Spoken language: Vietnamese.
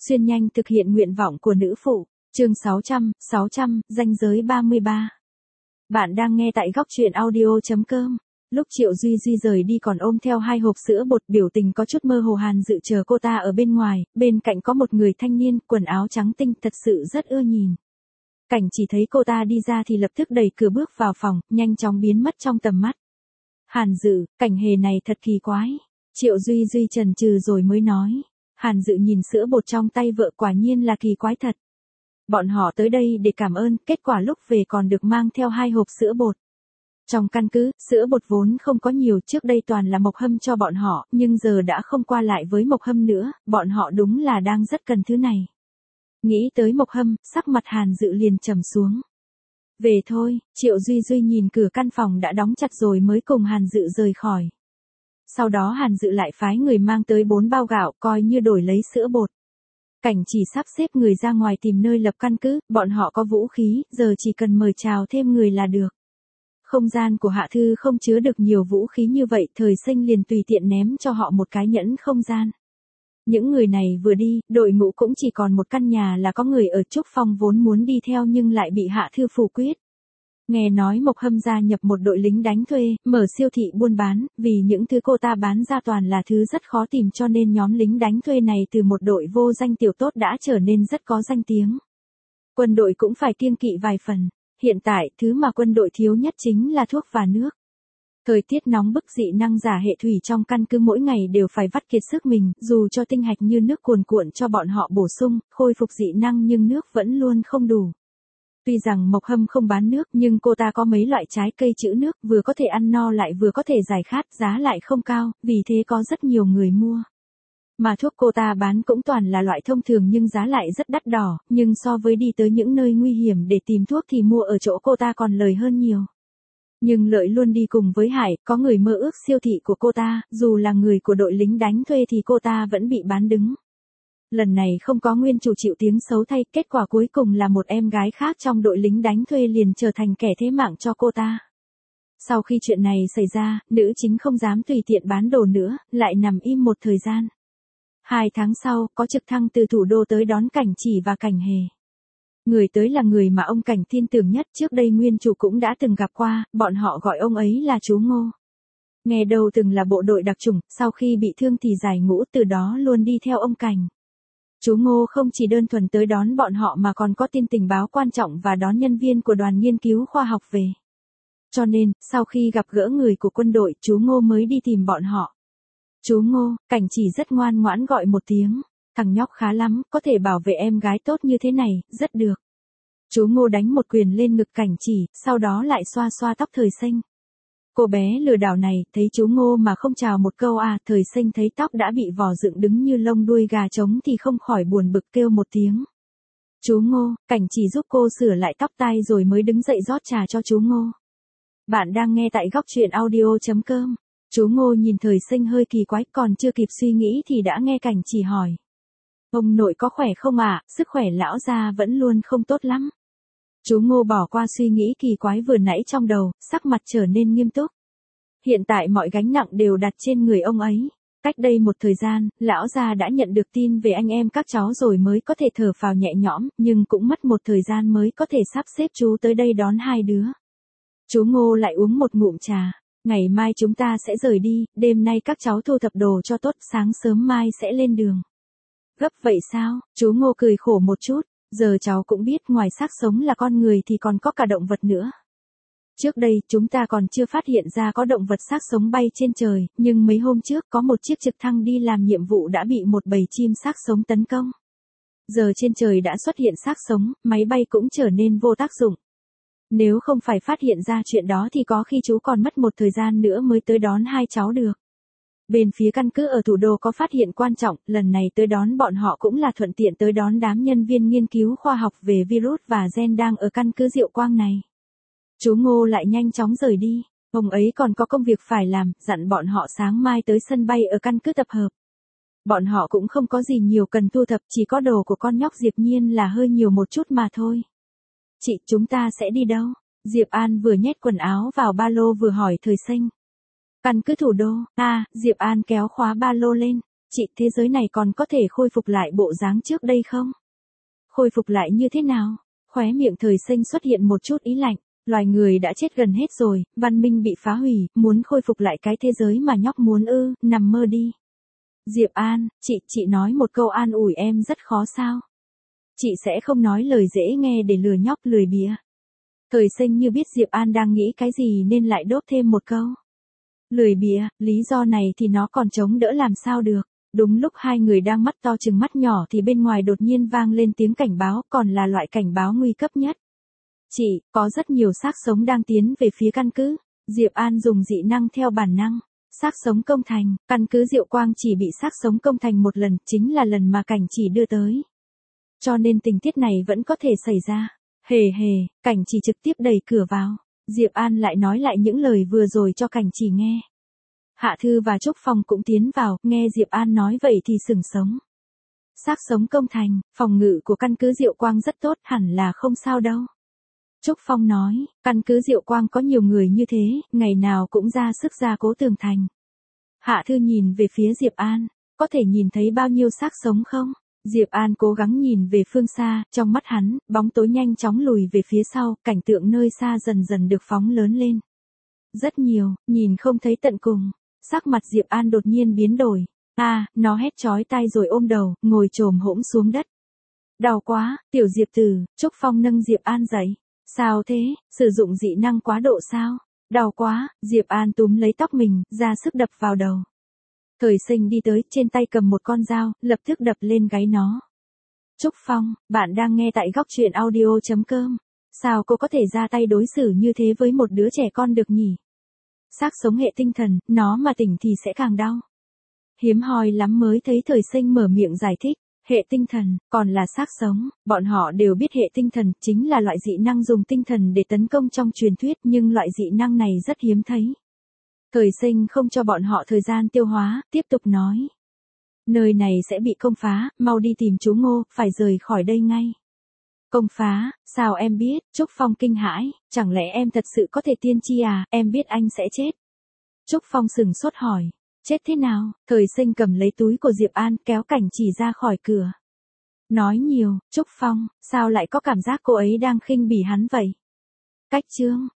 Xuyên nhanh thực hiện nguyện vọng của nữ phụ. Chương 600, ranh giới 33. Bạn đang nghe tại góc truyện audio.com. Lúc Triệu Duy Duy rời đi còn ôm theo 2 hộp sữa bột, biểu tình có chút mơ hồ. Hàn Dự chờ cô ta ở bên ngoài, bên cạnh có một người thanh niên, quần áo trắng tinh, thật sự rất ưa nhìn. Cảnh chỉ thấy cô ta đi ra thì lập tức đẩy cửa bước vào phòng, nhanh chóng biến mất trong tầm mắt. Hàn Dự, cảnh hề này thật kỳ quái. Triệu Duy Duy chần chừ rồi mới nói. Hàn Dự nhìn sữa bột trong tay vợ, quả nhiên là kỳ quái thật. Bọn họ tới đây để cảm ơn, kết quả lúc về còn được mang theo 2 hộp sữa bột. Trong căn cứ, sữa bột vốn không có nhiều, trước đây toàn là Mộc Hâm cho bọn họ, nhưng giờ đã không qua lại với Mộc Hâm nữa, bọn họ đúng là đang rất cần thứ này. Nghĩ tới Mộc Hâm, sắc mặt Hàn Dự liền trầm xuống. Về thôi, Triệu Duy Duy nhìn cửa căn phòng đã đóng chặt rồi mới cùng Hàn Dự rời khỏi. Sau đó Hàn Dự lại phái người mang tới 4 bao gạo, coi như đổi lấy sữa bột. Cảnh chỉ sắp xếp người ra ngoài tìm nơi lập căn cứ, bọn họ có vũ khí, giờ chỉ cần mời chào thêm người là được. Không gian của Hạ Thư không chứa được nhiều vũ khí như vậy, Thời Sinh liền tùy tiện ném cho họ một cái nhẫn không gian. Những người này vừa đi, đội ngũ cũng chỉ còn một căn nhà là có người ở Trúc Phong vốn muốn đi theo nhưng lại bị Hạ Thư phủ quyết. Nghe nói Mộc Hâm gia nhập một đội lính đánh thuê, mở siêu thị buôn bán, vì những thứ cô ta bán ra toàn là thứ rất khó tìm cho nên nhóm lính đánh thuê này từ một đội vô danh tiểu tốt đã trở nên rất có danh tiếng. Quân đội cũng phải kiêng kỵ vài phần. Hiện tại, thứ mà quân đội thiếu nhất chính là thuốc và nước. Thời tiết nóng bức, dị năng giả hệ thủy trong căn cứ mỗi ngày đều phải vắt kiệt sức mình, dù cho tinh hạch như nước cuồn cuộn cho bọn họ bổ sung, khôi phục dị năng nhưng nước vẫn luôn không đủ. Tuy rằng Mộc Hâm không bán nước nhưng cô ta có mấy loại trái cây trữ nước, vừa có thể ăn no lại vừa có thể giải khát, giá lại không cao, vì thế có rất nhiều người mua. Mà thuốc cô ta bán cũng toàn là loại thông thường nhưng giá lại rất đắt đỏ, nhưng so với đi tới những nơi nguy hiểm để tìm thuốc thì mua ở chỗ cô ta còn lời hơn nhiều. Nhưng lợi luôn đi cùng với hại, có người mơ ước siêu thị của cô ta, dù là người của đội lính đánh thuê thì cô ta vẫn bị bán đứng. Lần này không có nguyên chủ chịu tiếng xấu thay, kết quả cuối cùng là một em gái khác trong đội lính đánh thuê liền trở thành kẻ thế mạng cho cô ta. Sau khi chuyện này xảy ra, nữ chính không dám tùy tiện bán đồ nữa, lại nằm im một thời gian. 2 tháng sau, có trực thăng từ thủ đô tới đón Cảnh Chỉ và Cảnh Hề. Người tới là người mà ông Cảnh tin tưởng nhất, trước đây nguyên chủ cũng đã từng gặp qua, bọn họ gọi ông ấy là chú Ngô. Nghe đầu từng là bộ đội đặc chủng, sau khi bị thương thì giải ngũ, từ đó luôn đi theo ông Cảnh. Chú Ngô không chỉ đơn thuần tới đón bọn họ mà còn có tin tình báo quan trọng và đón nhân viên của đoàn nghiên cứu khoa học về. Cho nên, sau khi gặp gỡ người của quân đội, chú Ngô mới đi tìm bọn họ. Chú Ngô, Cảnh Chỉ rất ngoan ngoãn gọi một tiếng. Thằng nhóc khá lắm, có thể bảo vệ em gái tốt như thế này, rất được. Chú Ngô đánh một quyền lên ngực Cảnh Chỉ, sau đó lại xoa xoa tóc Thời Sinh. Cô bé lừa đảo này, thấy chú Ngô mà không chào một câu à, Thời Sinh thấy tóc đã bị vò dựng đứng như lông đuôi gà trống thì không khỏi buồn bực kêu một tiếng. Chú Ngô, Cảnh Chỉ giúp cô sửa lại tóc tai rồi mới đứng dậy rót trà cho chú Ngô. Bạn đang nghe tại góc truyện audio.com. Chú Ngô nhìn Thời Sinh hơi kỳ quái, còn chưa kịp suy nghĩ thì đã nghe Cảnh Chỉ hỏi. Ông nội có khỏe không ạ? Sức khỏe lão gia vẫn luôn không tốt lắm. Chú Ngô bỏ qua suy nghĩ kỳ quái vừa nãy trong đầu, sắc mặt trở nên nghiêm túc. Hiện tại mọi gánh nặng đều đặt trên người ông ấy. Cách đây một thời gian, lão gia đã nhận được tin về anh em các cháu rồi mới có thể thở phào nhẹ nhõm, nhưng cũng mất một thời gian mới có thể sắp xếp chú tới đây đón 2 đứa. Chú Ngô lại uống một ngụm trà. Ngày mai chúng ta sẽ rời đi, đêm nay các cháu thu thập đồ cho tốt, sáng sớm mai sẽ lên đường. Gấp vậy sao? Chú Ngô cười khổ một chút, giờ cháu cũng biết ngoài xác sống là con người thì còn có cả động vật nữa. Trước đây chúng ta còn chưa phát hiện ra có động vật xác sống bay trên trời, nhưng mấy hôm trước có một chiếc trực thăng đi làm nhiệm vụ đã bị một bầy chim xác sống tấn công. Giờ trên trời đã xuất hiện xác sống, máy bay cũng trở nên vô tác dụng. Nếu không phải phát hiện ra chuyện đó thì có khi chú còn mất một thời gian nữa mới tới đón 2 cháu được. Bên phía căn cứ ở thủ đô có phát hiện quan trọng, lần này tới đón bọn họ cũng là thuận tiện tới đón đám nhân viên nghiên cứu khoa học về virus và gen đang ở căn cứ Diệu Quang này. Chú Ngô lại nhanh chóng rời đi, ông ấy còn có công việc phải làm, dặn bọn họ sáng mai tới sân bay ở căn cứ tập hợp. Bọn họ cũng không có gì nhiều cần thu thập, chỉ có đồ của con nhóc Diệp Nhiên là hơi nhiều một chút mà thôi. Chị, chúng ta sẽ đi đâu? Diệp An vừa nhét quần áo vào ba lô vừa hỏi Thời Sinh. Căn cứ thủ đô. Diệp An kéo khóa ba lô lên. chị, thế giới này còn có thể khôi phục lại bộ dáng trước đây không? Khôi phục lại như thế nào? Khóe miệng Thời Sinh xuất hiện một chút ý lạnh. Loài người đã chết gần hết rồi, văn minh bị phá hủy, muốn khôi phục lại cái thế giới mà nhóc muốn ư, nằm mơ đi. Diệp An, chị nói một câu an ủi em rất khó sao? Chị sẽ không nói lời dễ nghe để lừa nhóc lười bịa. Thời Sinh như biết Diệp An đang nghĩ cái gì nên lại đốt thêm một câu. Lười bịa, lý do này thì nó còn chống đỡ làm sao được. Đúng lúc hai người đang mắt to chừng mắt nhỏ thì bên ngoài đột nhiên vang lên tiếng cảnh báo, còn là loại cảnh báo nguy cấp nhất. Chị, có rất nhiều xác sống đang tiến về phía căn cứ. Diệp An dùng dị năng theo bản năng. Xác sống công thành, căn cứ Diệu Quang chỉ bị xác sống công thành một lần, chính là lần mà Cảnh Chỉ đưa tới. Cho nên tình tiết này vẫn có thể xảy ra. Hề hề, Cảnh Chỉ trực tiếp đẩy cửa vào. Diệp An lại nói lại những lời vừa rồi cho Cảnh Chỉ nghe. Hạ Thư và Trúc Phong cũng tiến vào, nghe Diệp An nói vậy thì sửng sống. Xác sống công thành, phòng ngự của căn cứ Diệu Quang rất tốt, hẳn là không sao đâu. Trúc Phong nói, căn cứ Diệu Quang có nhiều người như thế, ngày nào cũng ra sức gia cố tường thành. Hạ Thư nhìn về phía Diệp An, có thể nhìn thấy bao nhiêu xác sống không? Diệp An cố gắng nhìn về phương xa, trong mắt hắn, bóng tối nhanh chóng lùi về phía sau, cảnh tượng nơi xa dần dần được phóng lớn lên. Rất nhiều, nhìn không thấy tận cùng. Sắc mặt Diệp An đột nhiên biến đổi. Nó hét chói tai rồi ôm đầu, ngồi chồm hỗn xuống đất. Đau quá, tiểu Diệp Tử. Trúc Phong nâng Diệp An dậy. Sao thế, sử dụng dị năng quá độ sao? Đau quá, Diệp An túm lấy tóc mình, ra sức đập vào đầu. Thời Sinh đi tới, trên tay cầm một con dao, lập tức đập lên gáy nó. Trúc Phong, bạn đang nghe tại góc truyện audio.com. Sao cô có thể ra tay đối xử như thế với một đứa trẻ con được nhỉ? Xác sống hệ tinh thần, nó mà tỉnh thì sẽ càng đau. Hiếm hoi lắm mới thấy Thời Sinh mở miệng giải thích. Hệ tinh thần, còn là xác sống, bọn họ đều biết hệ tinh thần chính là loại dị năng dùng tinh thần để tấn công trong truyền thuyết, nhưng loại dị năng này rất hiếm thấy. Thời Sinh không cho bọn họ thời gian tiêu hóa, tiếp tục nói. Nơi này sẽ bị công phá, mau đi tìm chú Ngô, phải rời khỏi đây ngay. Công phá, sao em biết? Trúc Phong kinh hãi, chẳng lẽ em thật sự có thể tiên tri à, em biết anh sẽ chết. Trúc Phong sừng sốt hỏi. Chết thế nào? Thời Sinh cầm lấy túi của Diệp An, kéo Cảnh Chỉ ra khỏi cửa. Nói nhiều, Trúc Phong, sao lại có cảm giác cô ấy đang khinh bỉ hắn vậy? Cách chương,